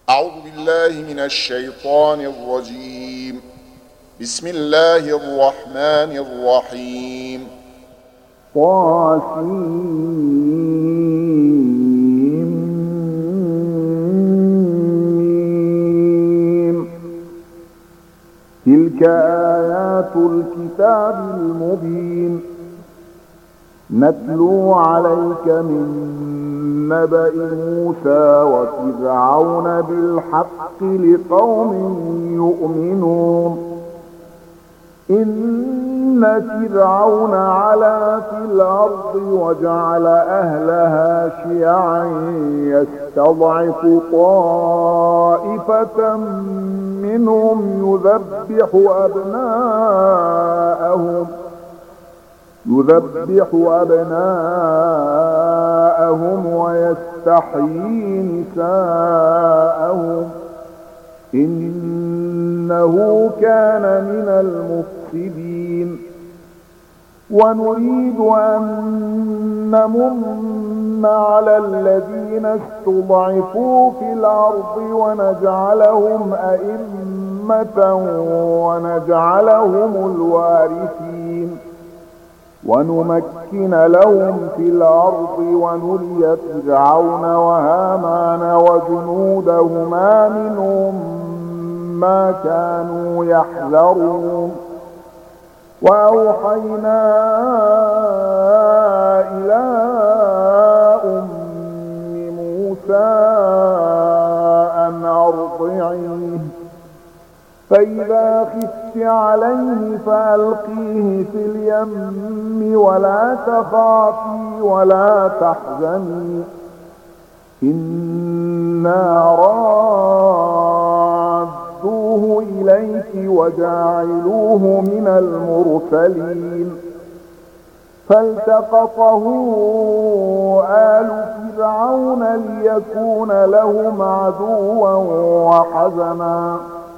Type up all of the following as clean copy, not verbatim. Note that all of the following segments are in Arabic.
أعوذ بالله من الشيطان الرجيم. بسم الله الرحمن الرحيم. طاسيم. تلك آيات الكتاب المبين نتلو عليك من نبأ موسى وفرعون بالحق لقوم يؤمنون. إن فرعون علا في الأرض وجعل أهلها شيعا يستضعف طائفة منهم يذبح أبناءهم ويستحيي نساءهم إنه كان من المفسدين. ونريد أن نمن على الذين استضعفوا في الأرض ونجعلهم أئمة ونجعلهم الوارثين ونمكن لهم في الأرض ونري فرعون وهامان وجنودهما منهم ما كانوا يحذرون. وأوحينا إلى أم موسى أن أرضعيه فإذا خفت عليه فألقيه في اليم ولا تخافي ولا تحزني إنا رادوه إليك وجاعلوه من المرسلين. فالتقطه آل فرعون ليكون لهم عدوا وحزنا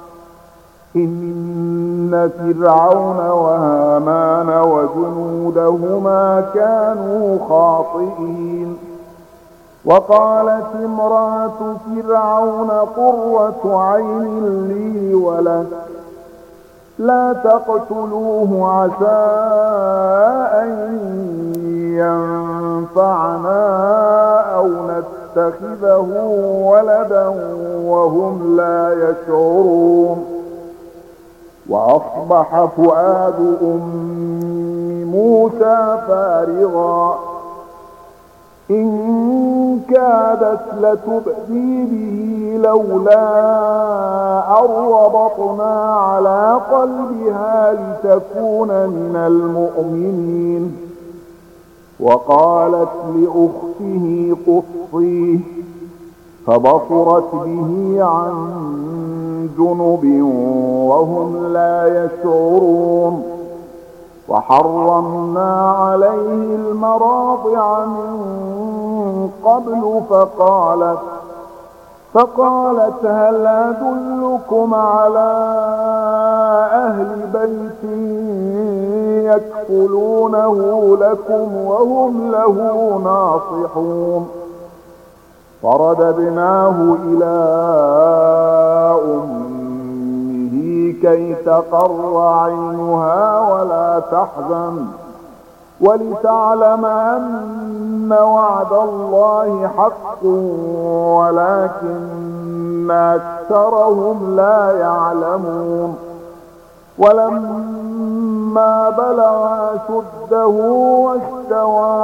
إن فرعون وهامان وجنودهما كانوا خاطئين. وقالت امرأة فرعون قرة عين لي ولك لا تقتلوه عسى أن ينفعنا أو نتخذه ولدا وهم لا يشعرون. وأصبح فؤاد أم موسى فارغا إن كادت لتبدي به لولا أن ربطنا على قلبها لتكون من المؤمنين. وقالت لأخته قصيه فبصرت به عن جنب وهم لا يشعرون. وحرمنا عليه المراضع من قبل فقالت هل أدلكم على أهل بيت يكفلونه لكم وهم له ناصحون. فرددناه إلى أمه كي تقر عينها ولا تحزن ولتعلم أن وعد الله حق ولكن أكثرهم لا يعلمون. ولما بلغ أشده واستوى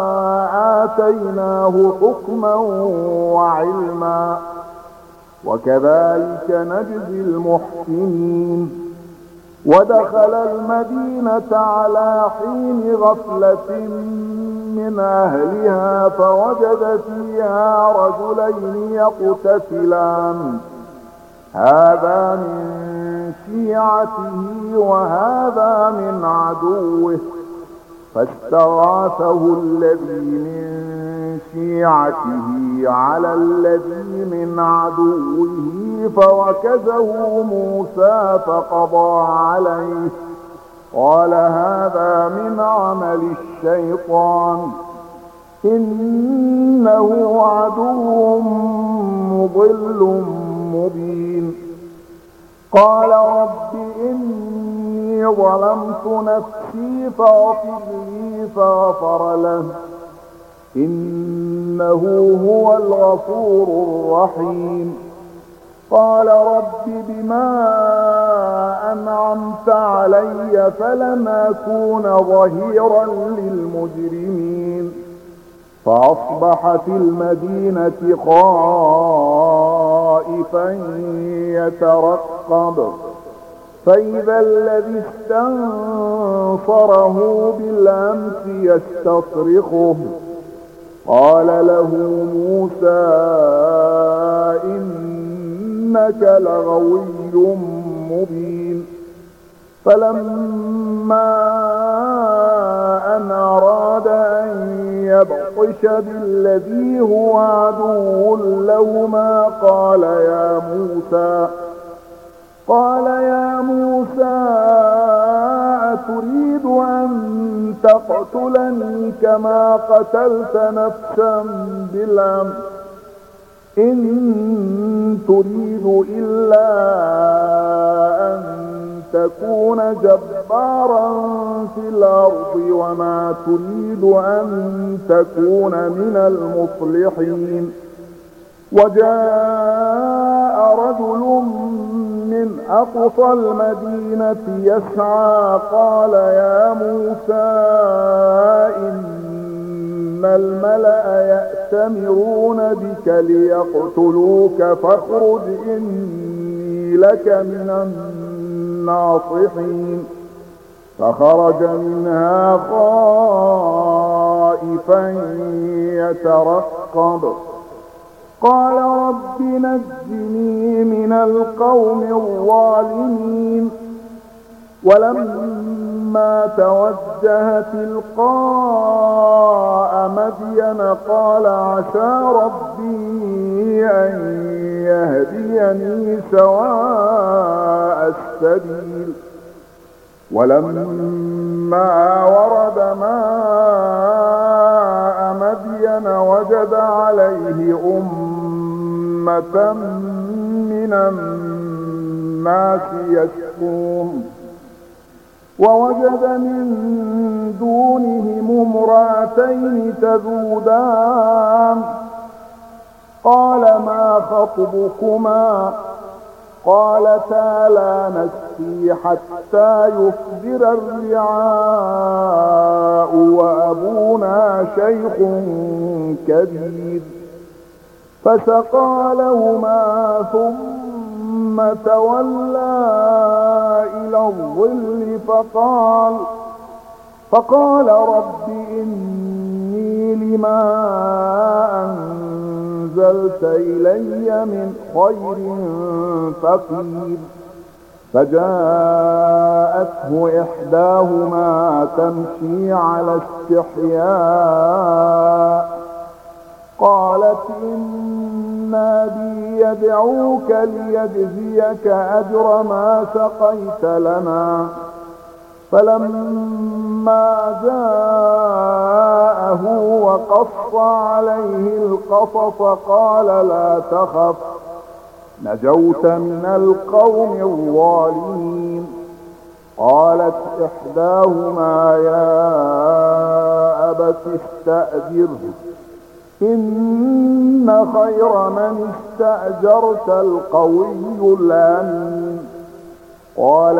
آتيناه حكما وعلما وكذلك نجزي المحسنين. ودخل المدينة على حين غفلة من أهلها فوجد فيها رجلين يقتتلان هذا من شيعته وهذا من عدوه فاستغاثه الذي من شيعته على الذي من عدوه فوكزه موسى فقضى عليه قال هذا من عمل الشيطان إنه عدو مضل مبين. قال رب إني ظلمت نفسي فاغفر لي فغفر له إنه هو الغفور الرحيم. قال رب بما أنعمت علي فلن أكون ظهيرا للمجرمين. فأصبح في المدينة خائفا يترقب فإذا الذي استنصره بالأمس يستصرخه. قال له موسى إنك لغوي مبين. فلما أن أراد أن يبطش بالذي هو عدو لهما قال يا موسى أتريد أن تقتلني كما قتلت نفسا بالأمس إن تريد إلا أن تكون جبارا في الأرض وما تريد أن تكون من المصلحين. وجاء رجل من أقصى المدينة يسعى قال يا موسى إن الملأ يأتمرون بك ليقتلوك فاخرج إني لك من الناصحين. فخرج منها خائفا يترقب قال رب نجني من القوم الظالمين. ولما توجه تلقاء مدين قال عسى ربي أن يهديني سواء السبيل. ولما ورد ماء مدين وجد عليه أمة من الناس يسقون ووجد من دونهم امرأتين تذودان قال ما خطبكما قالتا لا نسقي حتى يصدر الرعاء وأبونا شيخ كبير. فسقى لهما ثم تولى إلى الظل فقال رب إني لما أنزلت إلي من خير فقير. فجاءته إحداهما تمشي على استحياء قالت إن أبي يدعوك ليجزيك أجر ما سقيت لنا. فلما جاءه وقص عليه القصص قال لا تخف نجوت من القوم الظالمين. قالت إحداهما يا أبت استأجره إن خير من استأجرت القوي الأمين. قال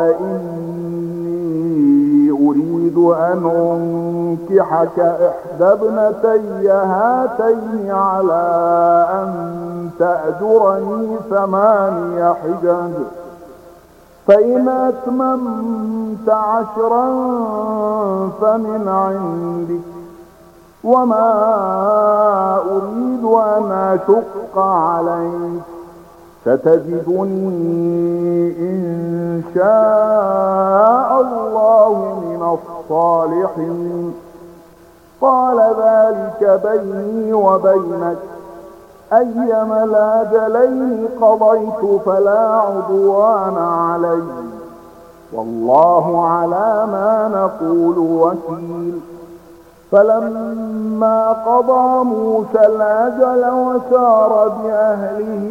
إني أريد أن أنكحك إحدى ابنتي هاتين على أن تأجرني 8 حجج فإن أتممت 10 فمن عندك وما أريد أن أشق عليك ستجدني إن شاء الله من الصالحين. قال ذلك بيني وبينك أيما الأجلين قضيت فلا عدوان علي والله على ما نقول وكيل. فلما قضى موسى الأجل وسار بأهله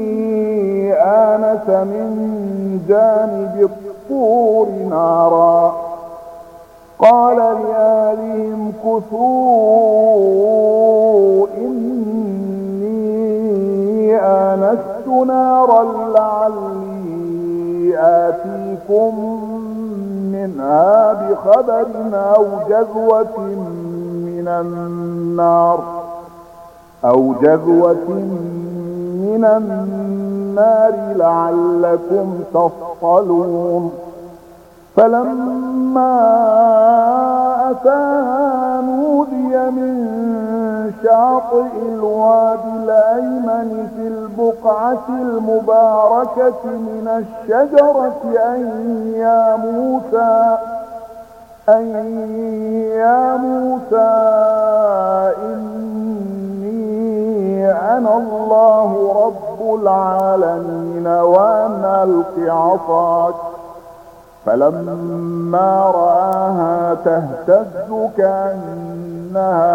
آنس من جانب الطور نارا قال لأهلهم كثوا إني آنست نارا لعلي آتيكم منها بخبر أو جذوة من النار لعلكم تصطلون فلما أتاها نودي من شاطئ الوادي الأيمن في البقعة المباركة من الشجرة أن يا موسى إني أنا الله رب العالمين وأن ألق عصاك فلما رآها تهتز كأنها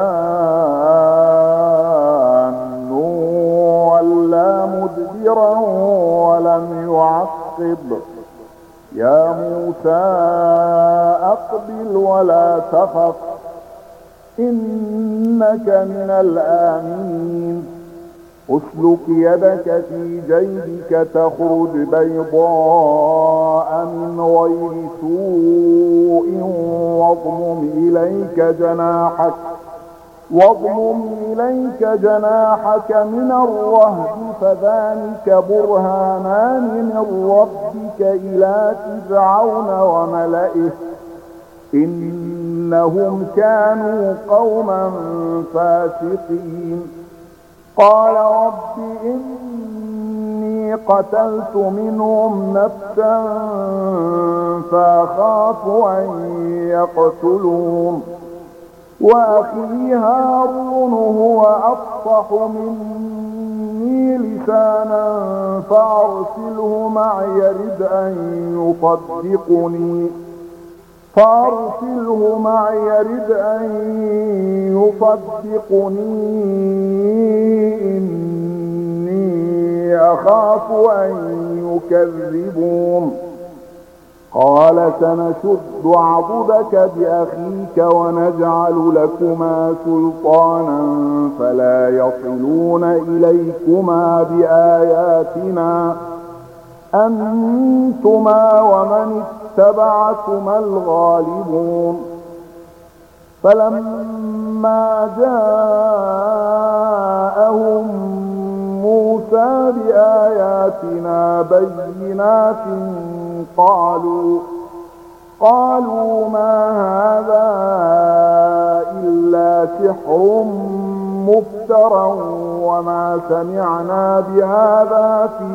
جان ولا مدبرا ولم يعقب يا موسى أقبل ولا تخف إنك من الآمنين اسلك يدك في جيبك تخرج بيضاء من غير سوء واضمم إليك جناحك من الرهب فذلك برهانان من ربك إلى فرعون وملئه إنهم كانوا قوما فاسقين قال رب إني قتلت منهم نفسا فأخاف أن يقتلون وأخي هارون هو أفصح مني لسانا فأرسله معي يرد أن يصدقني إني أخاف أن يكذبون قال سنشد عضدك بأخيك ونجعل لكما سلطانا فلا يصلون إليكما بآياتنا أنتما ومن اتبعكما الغالبون فلما جاءهم موسى بآياتنا بينات قالوا ما هذا إلا سحر مفترى وما سمعنا بهذا في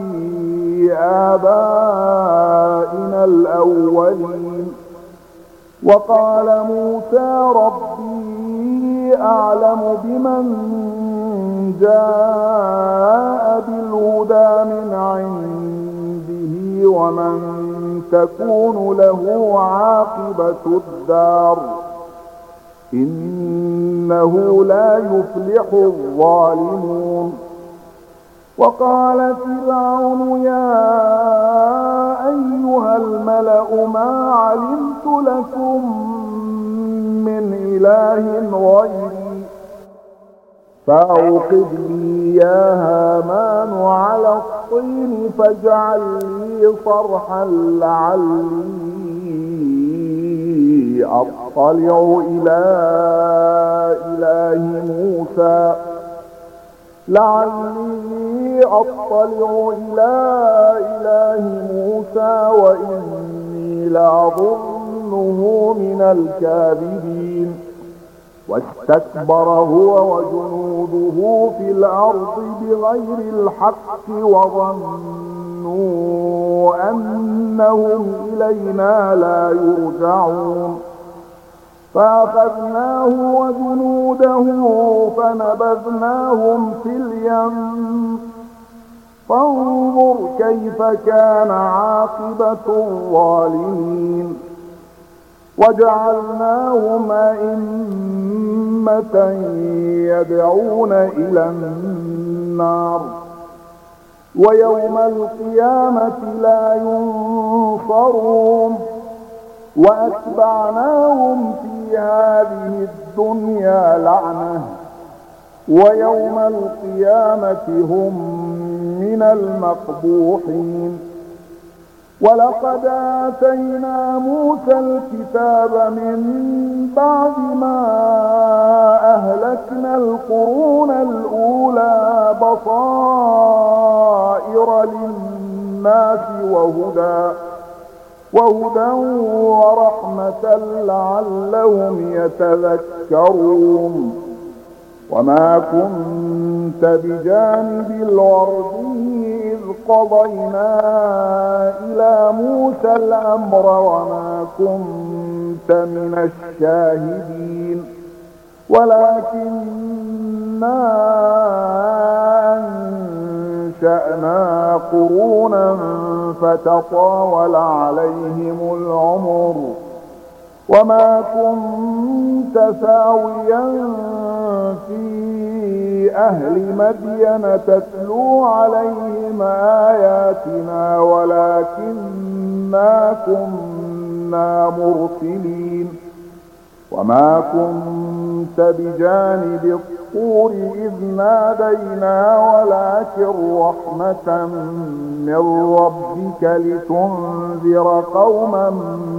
آبائنا الأولين وقال موسى ربي أعلم بمن جاء بالهدى من عنده ومن تكون له عاقبة الدار إنه لا يفلح الظالمون وقال فرعون يا أيها الملأ ما علمت لكم من إله غيري فأوقد لي يا هامان على الطين فاجعل لي صرحا لعلي أطلع إلى إله موسى وإني لأظنه من الكاذبين واستكبر هو وجنوده في الأرض بغير الحق وظنوا أنهم إلينا لا يرجعون فأخذناه وجنوده فنبذناهم في اليم فانظر كيف كان عاقبة الظالمين وجعلناهم أئمة يدعون إلى النار ويوم القيامة لا ينصرون وأتبعناهم في هذه الدنيا لعنة ويوم القيامة هم من المقبوحين ولقد آتينا موسى الكتاب من بعد ما أهلكنا القرون الأولى بصائر للناس وهدى ورحمة لعلهم يتذكرون وما كنت بجانب الغربي إذ قضينا إلى موسى الأمر وما كنت من الشاهدين ولكننا أنشأنا قرونا فتطاول عليهم العمر وما كنت ثاويا في أهل مدين تتلو عليهم آياتنا ولكننا كنا مرسلين وما كنت بجانب الطور إذ نادينا ولكن رحمة من ربك لتنذر قوما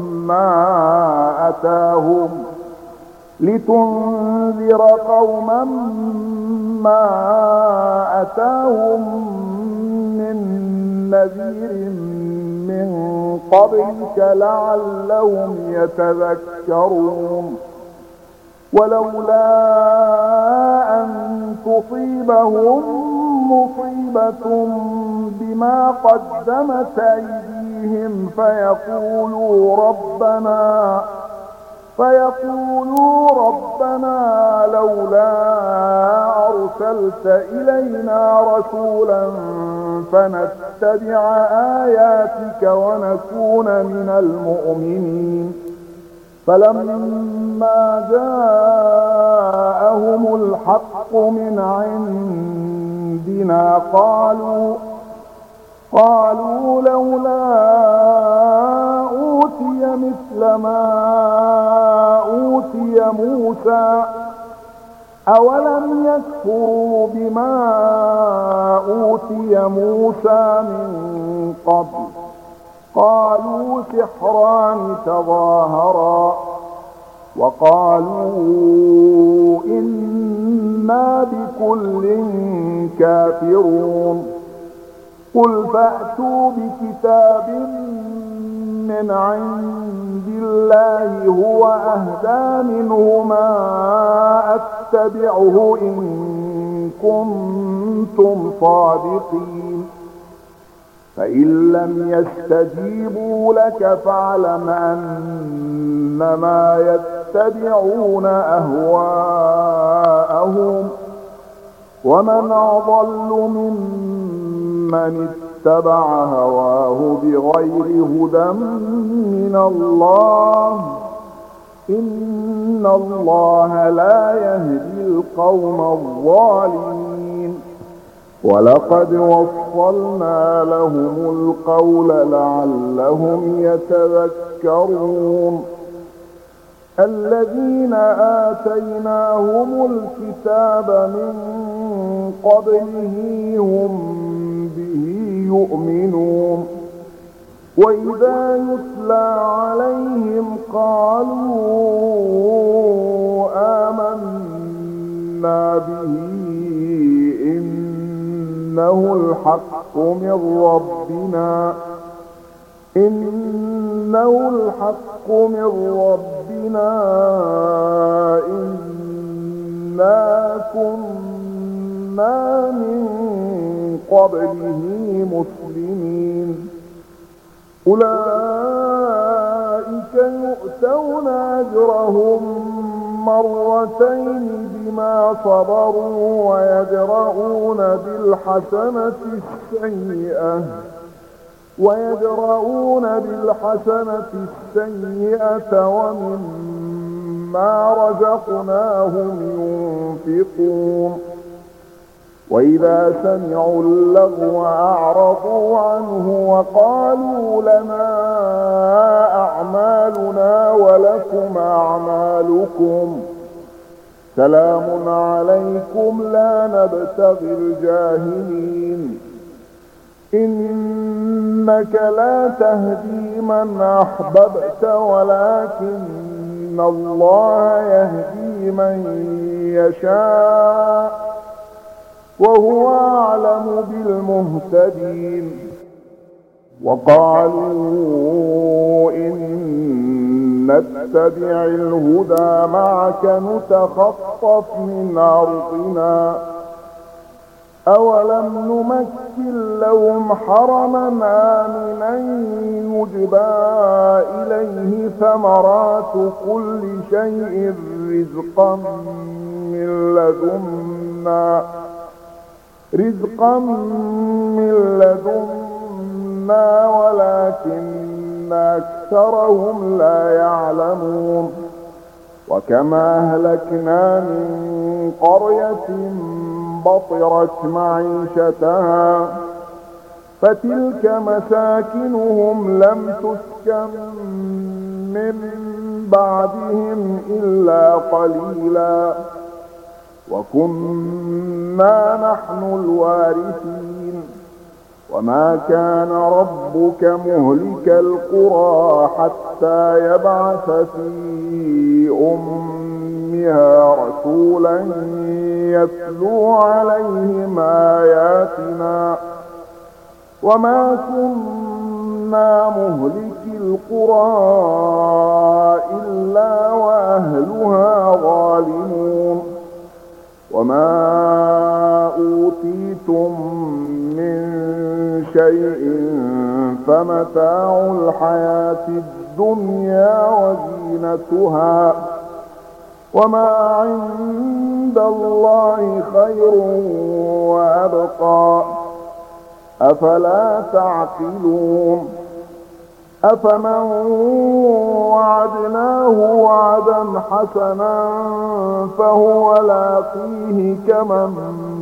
ما أتاهم من نذير من قبلك لعلهم يتذكرون ولولا أن تصيبهم مصيبة بما قدمت أيديهم فيقولوا ربنا لولا أرسلت إلينا رسولا فنتبع آياتك ونكون من المؤمنين فلما جاءهم الحق من عندنا قالوا لولا أوتي مثل ما أوتي موسى أولم يكفروا بما أوتي موسى من قبل قالوا سحران تظاهرا وقالوا إنا بكل كافرون قل فأتوا بكتاب من عند الله هو أهدى منهما أتبعه إن كنتم صادقين فإن لم يستجيبوا لك فاعلم أنما يتبعون أهواءهم ومن أضل ممن اتبع هواه بغير هدى من الله إن الله لا يهدي القوم الظالمين ولقد وصلنا لهم القول لعلهم يتذكرون الذين آتيناهم الكتاب من قبله هم به يؤمنون وإذا يتلى عليهم قالوا آمنا به إنه الحق من ربنا إنا كنا من قبله مسلمين أولئك يؤتون أجرهم مرتين بما صبروا ويدرؤون بالحسنة السيئة ويدرؤون بالحسنة السيئة ومما رزقناهم ينفقون وإذا سمعوا اللغو أعرضوا عنه وقالوا لنا أعمالنا ولكم أعمالكم سلام عليكم لا نبتغي الجاهلين إنك لا تهدي من أحببت ولكن الله يهدي من يشاء وهو أعلم بالمهتدين وقالوا إن نتبع الهدى معك نتخطف من أرضنا أولم نمكن لهم حرما آمنا يجبى إليه ثمرات كل شيء رزقا من لدنا ولكن أكثرهم لا يعلمون وكما أهلكنا من قرية بطرت معيشتها فتلك مساكنهم لم تسكن من بعدهم إلا قليلا وكنا نحن الوارثين وما كان ربك مهلك القرى حتى يبعث في أمها رسولا يتلو عليهم آياتنا وما كنا مهلك القرى إلا وأهلها ظالمون وما أوتيتم من شيء فمتاع الحياة الدنيا وزينتها وما عند الله خير وأبقى أفلا تعقلون أفمن وعدناه وعدا حسنا فهو لاقيه كمن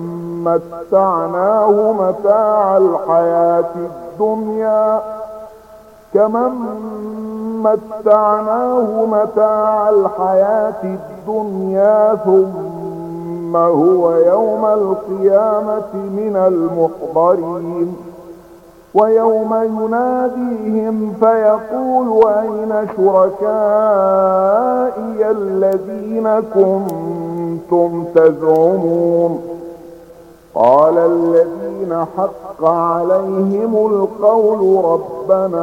متعناه متاع الحياة الدنيا ثم هو يوم القيامة من المحضرين ويوم يناديهم فيقول أين شركائي الذين كنتم تزعمون قال الذين حق عليهم القول ربنا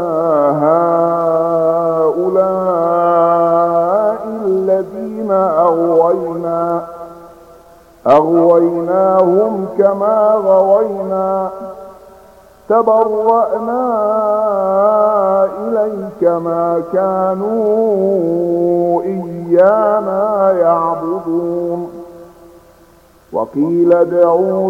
هؤلاء الذين أغويناهم كما غوينا تبرأنا إليك ما كانوا إيانا يعبدون وقيل ادعوا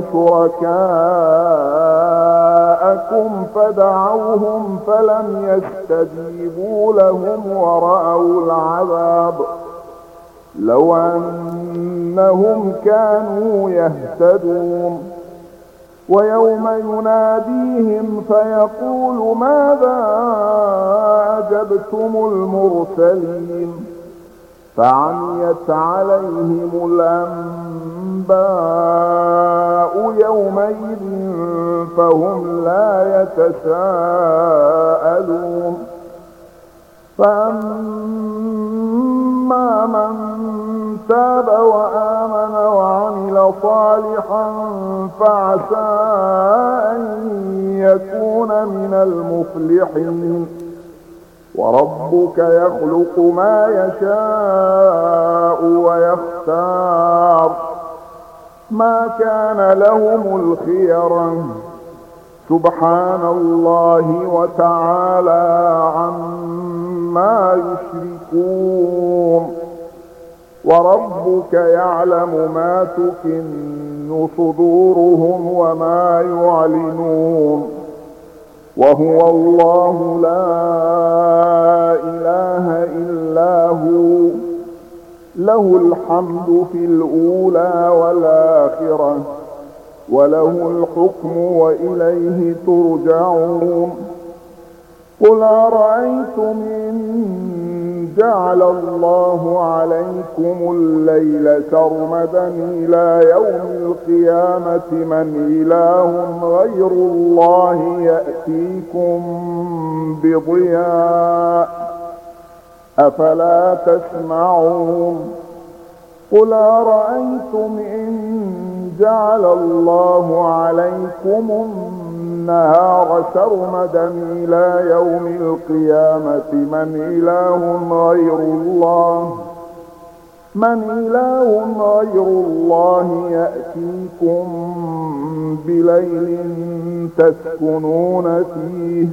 شركاءكم فدعوهم فلم يستجيبوا لهم ورأوا العذاب لو أنهم كانوا يهتدون ويوم يناديهم فيقول ماذا أجبتم المرسلين فعميت عليهم الأنباء يومئذ فهم لا يتساءلون فأما من تاب وآمن وعمل صالحا فعسى أن يكون من المفلحين وربك يخلق ما يشاء ويختار ما كان لهم الخيرة سبحان الله وتعالى عما يشركون وربك يعلم ما تكن صدورهم وما يعلنون وهو الله لا إله إلا هو له الحمد في الأولى والآخرة وله الحكم وإليه ترجعون قل أرأيتم إن جعل الله عليكم الليل سرمدا إلى يوم القيامة من إله غير الله يأتيكم بضياء أفلا تسمعون قل أرأيتم إن جعل الله عليكم النهار سرمدا إلى يوم القيامة من إله غير الله يأتيكم بليل تسكنون فيه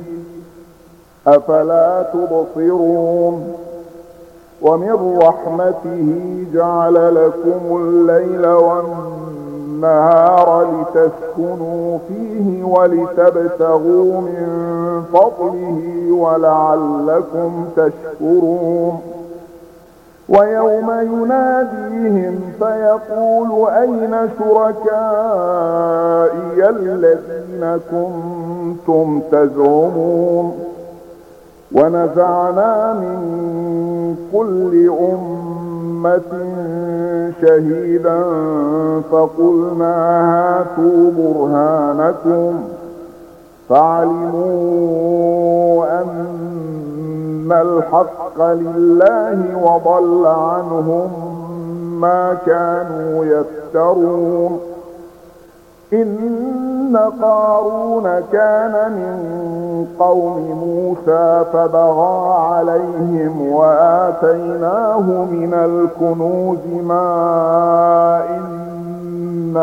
أفلا تبصرون ومن رحمته جعل لكم الليل والنهار لتسكنوا فيه ولتبتغوا من فضله ولعلكم تشكرون ويوم يناديهم فيقول أين شركائي الذين كنتم تزعمون ونزعنا من كل أمة شهيدا فقلنا هاتوا برهانكم فعلموا أن الحق لله وضل عنهم ما كانوا يفترون إن قارون كان من قوم موسى فبغى عليهم وآتيناه من الكنوز ما إن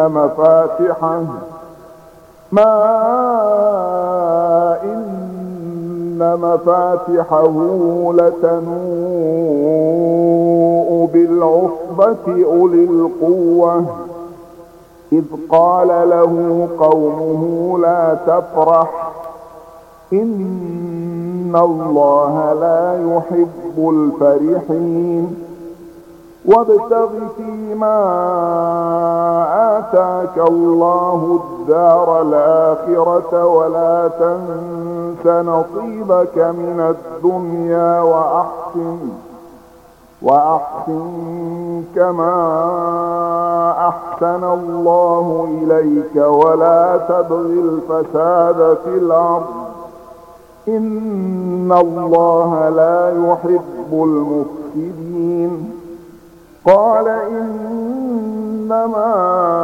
مفاتحه لتنوء بالعصبة أولي القوة إذ قال له قومه لا تفرح إن الله لا يحب الفرحين وابتغ فيما آتاك الله الدار الآخرة ولا تنس نصيبك من الدنيا وأحسن كما أحسن الله إليك ولا تبغ الفساد في الأرض إن الله لا يحب المفسدين قال إنما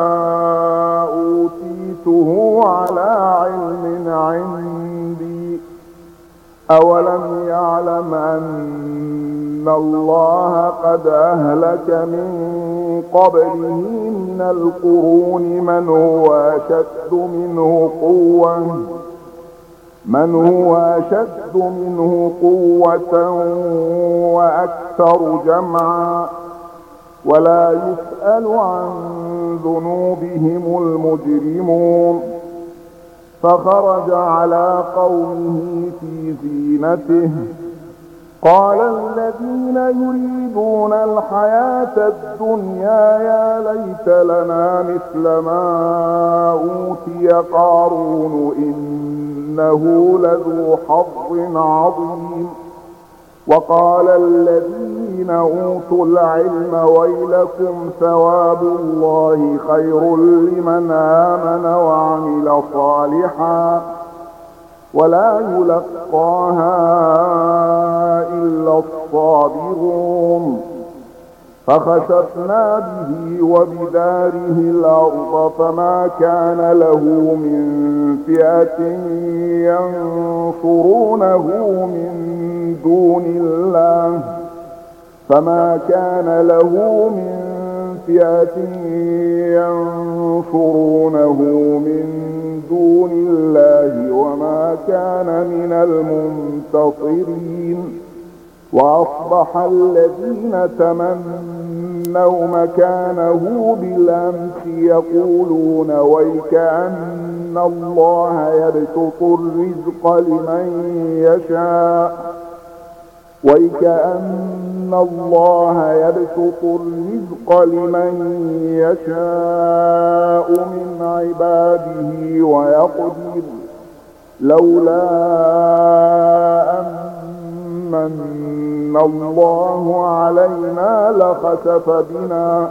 أوتيته على علم عندي أولم يعلم أن الله قد أهلك من قبله من القرون من هو أشد منه قوة وأكثر جمعا ولا يسأل عن ذنوبهم المجرمون فخرج على قومه في زينته قال الذين يريدون الحياة الدنيا يا ليت لنا مثل ما أوتي قارون إنه لذو حظ عظيم وقال الذين أوتوا العلم ويلكم ثواب الله خير لمن آمن وعمل صالحا ولا يلقاها إلا الصابرون فخسفنا به وبداره الأرض فما كان له من فئة ينصرونه من دون الله وما كان من المنتصرين وأصبح الذين تمنوا مكانه بالأمس يقولون ويكأن الله يبسط الرزق لمن يشاء من عباده ويقدر لولا أن الله علينا لخسف بنا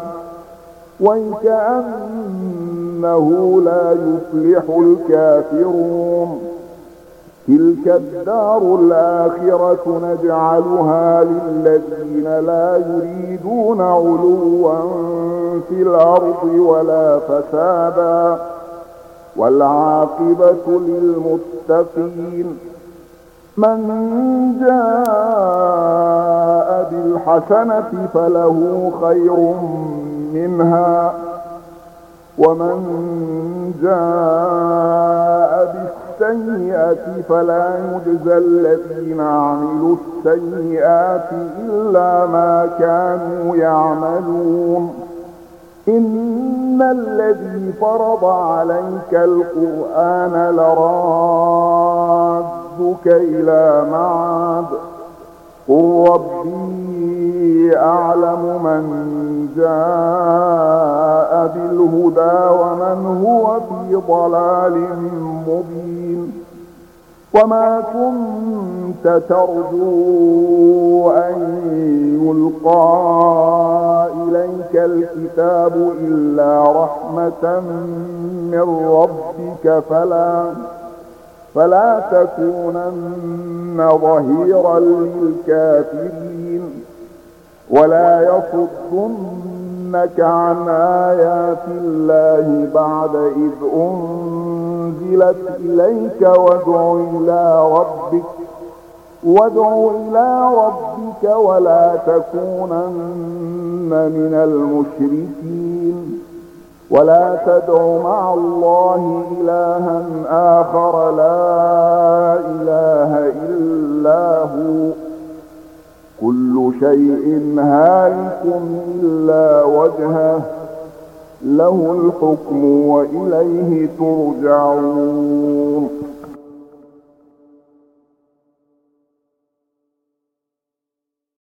ويكأنه لا يفلح الكافرون تلك الدار الآخرة نجعلها للذين لا يريدون علوا في الأرض ولا فسادا والعاقبة للمتقين من جاء بالحسنة فله خير منها ومن جاء بالسيئة فلا يجزى الذين عملوا السيئات إلا ما كانوا يعملون إن الذي فرض عليك القرآن لرادك إلى معاد قل ربي أعلم من جاء بالهدى ومن هو في ضلال مبين وما كنت ترجو أن يلقى إليك الكتاب إلا رحمة من ربك فلا تكونن ظهيرا للكافرين ولا يصدنك عن آيات الله بعد إذ أنزلت إليك وادع إلى ربك ولا تكونن من المشركين ولا تدع مع الله إلها آخر لا إله إلا هو كل شيء هالك إلا وجهه له الحكم وإليه ترجعون